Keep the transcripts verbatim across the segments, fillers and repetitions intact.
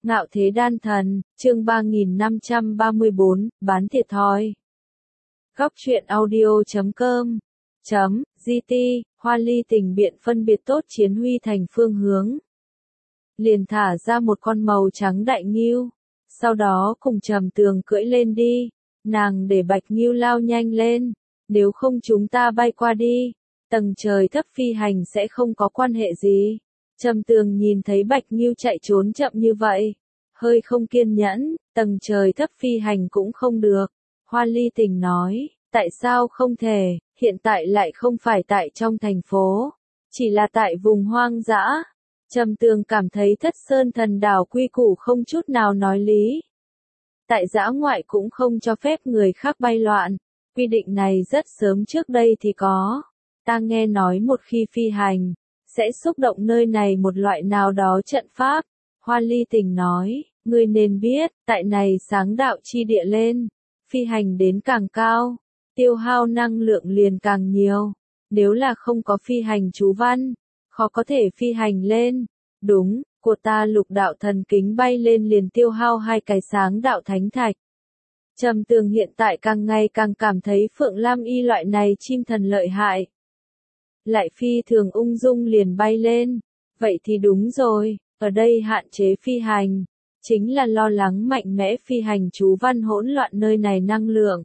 Ngạo thế đan thần, chương ba nghìn năm trăm ba mươi bốn, bán thiệt thòi. Góc truyện audio chấm com chấm gt, Hoa Ly tình biện phân biệt tốt chiến huy thành phương hướng. Liền thả ra một con màu trắng đại ngưu, sau đó cùng Trầm Tường cưỡi lên đi, nàng để Bạch Ngưu lao nhanh lên, nếu không chúng ta bay qua đi, tầng trời thấp phi hành sẽ không có quan hệ gì. Trầm Tường nhìn thấy Bạch Ngưu chạy trốn chậm như vậy, hơi không kiên nhẫn, tầng trời thấp phi hành cũng không được. Hoa Ly tình nói, tại sao không thể, hiện tại lại không phải tại trong thành phố, chỉ là tại vùng hoang dã. Trầm Tường cảm thấy Thất Sơn Thần Đảo quy củ không chút nào nói lý. Tại dã ngoại cũng không cho phép người khác bay loạn, quy định này rất sớm trước đây thì có. Ta nghe nói một khi phi hành, sẽ xúc động nơi này một loại nào đó trận pháp. Hoa Ly tình nói, ngươi nên biết, tại này sáng đạo chi địa lên, phi hành đến càng cao, tiêu hao năng lượng liền càng nhiều. Nếu là không có phi hành chú văn, khó có thể phi hành lên. Đúng, của ta lục đạo thần kính bay lên liền tiêu hao hai cái sáng đạo thánh thạch. Trầm Tường hiện tại càng ngày càng cảm thấy Phượng Lam Y loại này chim thần lợi hại. Lại phi thường ung dung liền bay lên. Vậy thì đúng rồi, ở đây hạn chế phi hành, chính là lo lắng mạnh mẽ phi hành chú văn hỗn loạn nơi này năng lượng.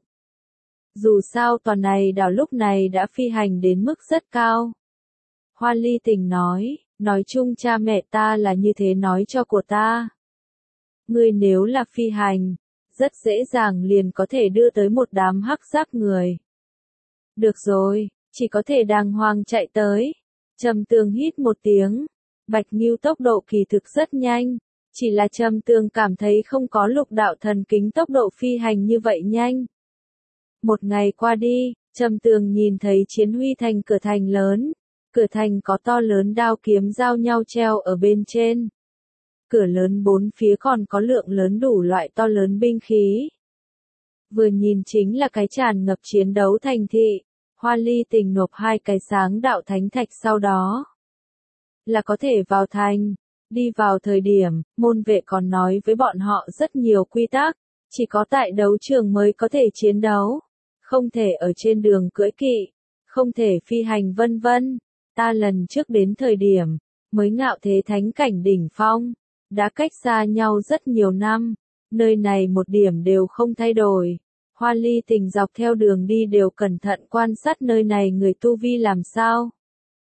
Dù sao toàn này đảo lúc này đã phi hành đến mức rất cao. Hoa Ly tình nói, nói chung cha mẹ ta là như thế nói cho của ta. Ngươi nếu là phi hành, rất dễ dàng liền có thể đưa tới một đám hắc giáp người. Được rồi, chỉ có thể đàng hoàng chạy tới. Trầm Tường hít một tiếng. Bạch Ngưu tốc độ kỳ thực rất nhanh, chỉ là Trầm Tường cảm thấy không có lục đạo thần kính tốc độ phi hành như vậy nhanh. Một ngày qua đi, Trầm Tường nhìn thấy Chiến Huy thành cửa thành lớn. Cửa thành có to lớn đao kiếm giao nhau treo ở bên trên. Cửa lớn bốn phía còn có lượng lớn đủ loại to lớn binh khí. Vừa nhìn chính là cái tràn ngập chiến đấu thành thị. Hoa Ly tình nộp hai cái sáng đạo thánh thạch sau đó là có thể vào thành. Đi vào thời điểm, môn vệ còn nói với bọn họ rất nhiều quy tắc, chỉ có tại đấu trường mới có thể chiến đấu, không thể ở trên đường cưỡi kỵ, không thể phi hành vân vân. Ta lần trước đến thời điểm, mới ngạo thế thánh cảnh đỉnh phong, đã cách xa nhau rất nhiều năm, nơi này một điểm đều không thay đổi. Hoa Ly tình dọc theo đường đi đều cẩn thận quan sát nơi này người tu vi làm sao.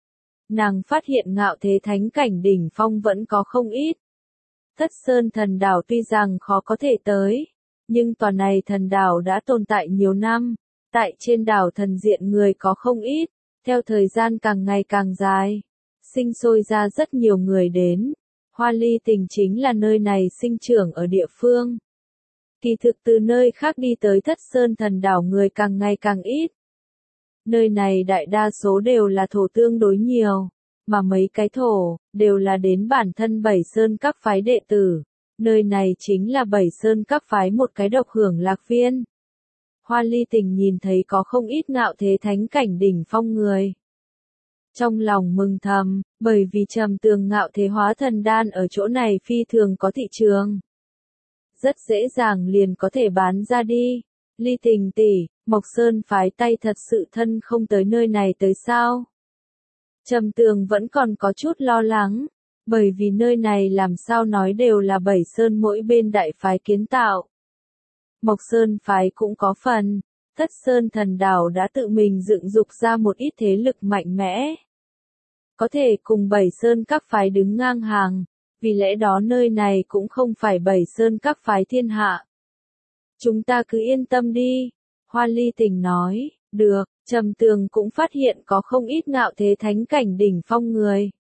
Nàng phát hiện ngạo thế thánh cảnh đỉnh phong vẫn có không ít. Thất Sơn Thần Đảo tuy rằng khó có thể tới, nhưng tòa này thần đảo đã tồn tại nhiều năm, tại trên đảo thần diện người có không ít, theo thời gian càng ngày càng dài, sinh sôi ra rất nhiều người đến. Hoa Ly tình chính là nơi này sinh trưởng ở địa phương. Kỳ thực từ nơi khác đi tới Thất Sơn Thần Đảo người càng ngày càng ít. Nơi này đại đa số đều là thổ tương đối nhiều, mà mấy cái thổ, đều là đến bản thân Bảy Sơn các phái đệ tử. Nơi này chính là Bảy Sơn các phái một cái độc hưởng lạc viên. Hoa Ly tình nhìn thấy có không ít ngạo thế thánh cảnh đỉnh phong người. Trong lòng mừng thầm, bởi vì Trầm Tường ngạo thế hóa thần đan ở chỗ này phi thường có thị trường. Rất dễ dàng liền có thể bán ra đi. Ly tình tỷ, Mộc Sơn phái tay thật sự thân không tới nơi này tới sao? Trầm Tường vẫn còn có chút lo lắng, bởi vì nơi này làm sao nói đều là Bảy Sơn mỗi bên đại phái kiến tạo. Mộc Sơn phái cũng có phần, Thất Sơn Thần Đảo đã tự mình dựng dục ra một ít thế lực mạnh mẽ. Có thể cùng Bảy Sơn các phái đứng ngang hàng, vì lẽ đó nơi này cũng không phải Bảy Sơn các phái thiên hạ. Chúng ta cứ yên tâm đi, Hoa Ly tình nói, được. Trầm Tường cũng phát hiện có không ít ngạo thế thánh cảnh đỉnh phong người.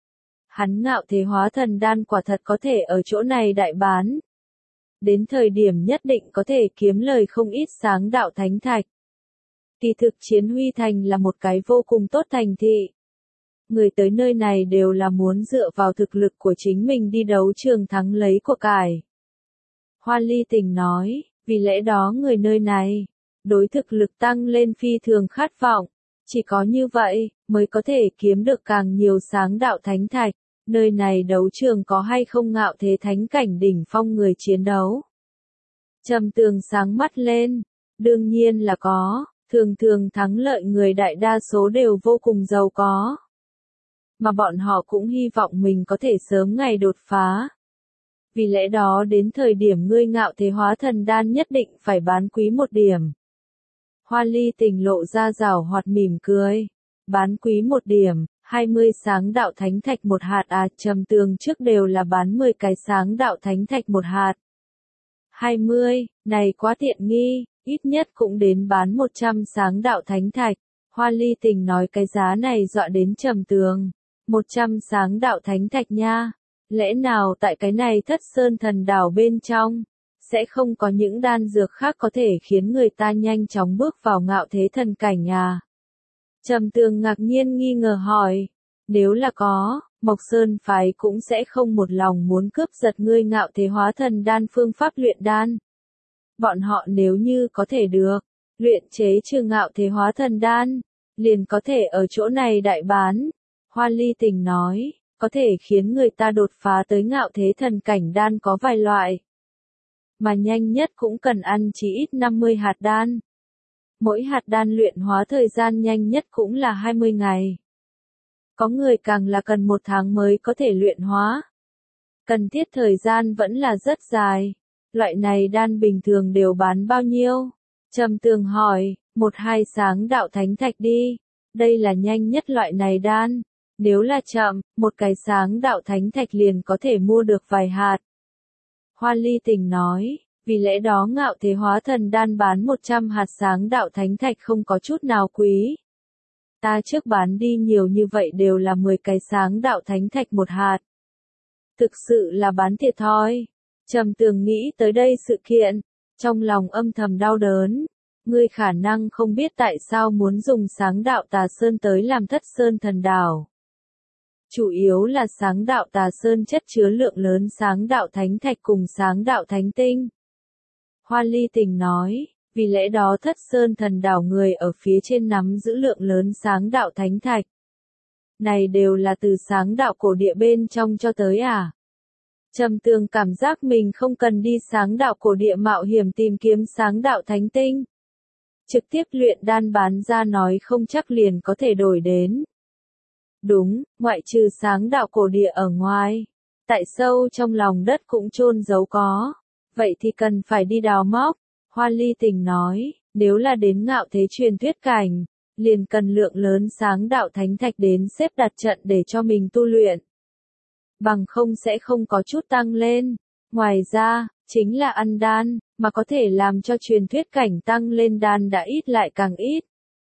Hắn ngạo thế hóa thần đan quả thật có thể ở chỗ này đại bán. Đến thời điểm nhất định có thể kiếm lời không ít sáng đạo thánh thạch. Kỳ thực Chiến Huy thành là một cái vô cùng tốt thành thị. Người tới nơi này đều là muốn dựa vào thực lực của chính mình đi đấu trường thắng lấy của cải. Hoa Ly tình nói, vì lẽ đó người nơi này, đối thực lực tăng lên phi thường khát vọng, chỉ có như vậy, mới có thể kiếm được càng nhiều sáng đạo thánh thạch. Nơi này đấu trường có hay không ngạo thế thánh cảnh đỉnh phong người chiến đấu? Trầm Tường sáng mắt lên. Đương nhiên là có, thường thường thắng lợi người đại đa số đều vô cùng giàu có. Mà bọn họ cũng hy vọng mình có thể sớm ngày đột phá. Vì lẽ đó đến thời điểm ngươi ngạo thế hóa thần đan nhất định phải bán quý một điểm. Hoa Ly Tình lộ ra rảo hoạt mỉm cười. Bán quý một điểm, hai mươi sáng đạo thánh thạch một hạt à, Trầm Tường trước đều là bán mười cái sáng đạo thánh thạch một hạt. hai mươi, này quá tiện nghi, ít nhất cũng đến bán một trăm sáng đạo thánh thạch. Hoa Ly Tình nói cái giá này dọa đến Trầm Tường. một trăm sáng đạo thánh thạch nha. Lẽ nào tại cái này Thất Sơn Thần Đảo bên trong, sẽ không có những đan dược khác có thể khiến người ta nhanh chóng bước vào ngạo thế thần cảnh à? Trầm Tường ngạc nhiên nghi ngờ hỏi, nếu là có, Mộc Sơn phái cũng sẽ không một lòng muốn cướp giật ngươi ngạo thế hóa thần đan phương pháp luyện đan. Bọn họ nếu như có thể được, luyện chế trừ ngạo thế hóa thần đan, liền có thể ở chỗ này đại bán. Hoa Ly Tình nói, có thể khiến người ta đột phá tới ngạo thế thần cảnh đan có vài loại. Mà nhanh nhất cũng cần ăn chỉ ít năm mươi hạt đan. Mỗi hạt đan luyện hóa thời gian nhanh nhất cũng là hai mươi ngày. Có người càng là cần một tháng mới có thể luyện hóa. Cần thiết thời gian vẫn là rất dài. Loại này đan bình thường đều bán bao nhiêu? Trầm Tường hỏi, một hai sáng đạo thánh thạch đi. Đây là nhanh nhất loại này đan. Nếu là chậm, một cái sáng đạo thánh thạch liền có thể mua được vài hạt. Hoa Ly Tình nói, vì lẽ đó ngạo thế hóa thần đan bán một trăm hạt sáng đạo thánh thạch không có chút nào quý. Ta trước bán đi nhiều như vậy đều là mười cái sáng đạo thánh thạch một hạt. Thực sự là bán thiệt thòi. Trầm Tường nghĩ tới đây sự kiện, trong lòng âm thầm đau đớn. Ngươi khả năng không biết tại sao muốn dùng sáng đạo Tà Sơn tới làm Thất Sơn Thần Đảo. Chủ yếu là sáng đạo Tà Sơn chất chứa lượng lớn sáng đạo thánh thạch cùng sáng đạo thánh tinh. Hoa Ly Tình nói, vì lẽ đó Thất Sơn Thần Đảo người ở phía trên nắm giữ lượng lớn sáng đạo thánh thạch. Này đều là từ sáng đạo cổ địa bên trong cho tới à? Trầm Tường cảm giác mình không cần đi sáng đạo cổ địa mạo hiểm tìm kiếm sáng đạo thánh tinh. Trực tiếp luyện đan bán ra nói không chắc liền có thể đổi đến. Đúng, ngoại trừ sáng đạo cổ địa ở ngoài, tại sâu trong lòng đất cũng chôn giấu có. Vậy thì cần phải đi đào móc. Hoa Ly Tình nói, nếu là đến ngạo thế truyền thuyết cảnh, liền cần lượng lớn sáng đạo thánh thạch đến xếp đặt trận để cho mình tu luyện. Bằng không sẽ không có chút tăng lên. Ngoài ra, chính là ăn đan, mà có thể làm cho truyền thuyết cảnh tăng lên đan đã ít lại càng ít.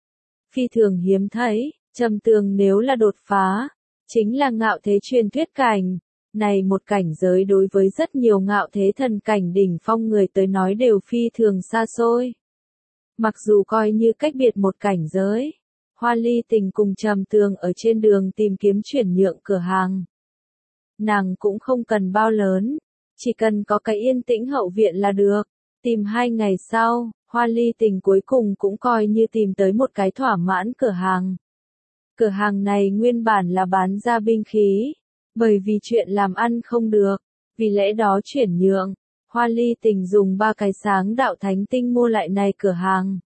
Phi thường hiếm thấy, Trầm Tường nếu là đột phá, chính là ngạo thế truyền thuyết cảnh. Này một cảnh giới đối với rất nhiều ngạo thế thần cảnh đỉnh phong người tới nói đều phi thường xa xôi. Mặc dù coi như cách biệt một cảnh giới, Hoa Ly Tình cùng Trầm Tường ở trên đường tìm kiếm chuyển nhượng cửa hàng. Nàng cũng không cần bao lớn, chỉ cần có cái yên tĩnh hậu viện là được. Tìm hai ngày sau, Hoa Ly Tình cuối cùng cũng coi như tìm tới một cái thỏa mãn cửa hàng. Cửa hàng này nguyên bản là bán ra binh khí. Bởi vì chuyện làm ăn không được, vì lẽ đó chuyển nhượng, Hoa Ly Tình dùng ba cái sáng đạo thánh tinh mua lại này cửa hàng.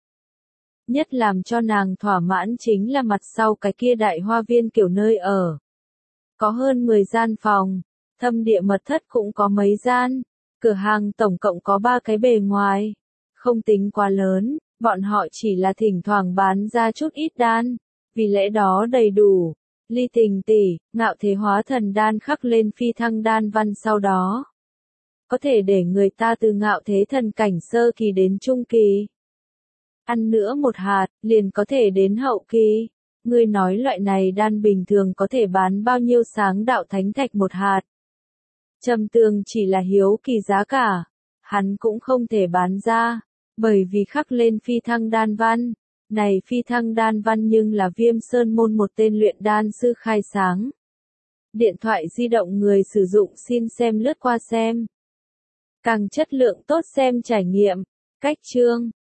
Nhất làm cho nàng thỏa mãn chính là mặt sau cái kia đại hoa viên kiểu nơi ở. Có hơn mười gian phòng, thâm địa mật thất cũng có mấy gian, cửa hàng tổng cộng có ba cái bề ngoài. Không tính quá lớn, bọn họ chỉ là thỉnh thoảng bán ra chút ít đan, vì lẽ đó đầy đủ. Ly Tình tỷ, ngạo thế hóa thần đan khắc lên phi thăng đan văn sau đó. Có thể để người ta từ ngạo thế thần cảnh sơ kỳ đến trung kỳ. Ăn nữa một hạt, liền có thể đến hậu kỳ. Ngươi nói loại này đan bình thường có thể bán bao nhiêu sáng đạo thánh thạch một hạt. Trầm Tường chỉ là hiếu kỳ giá cả. Hắn cũng không thể bán ra, bởi vì khắc lên phi thăng đan văn. Này phi thăng đan văn nhưng là Viêm Sơn môn một tên luyện đan sư khai sáng. Điện thoại di động người sử dụng xin xem lướt qua xem. Càng chất lượng tốt xem trải nghiệm. Cách chương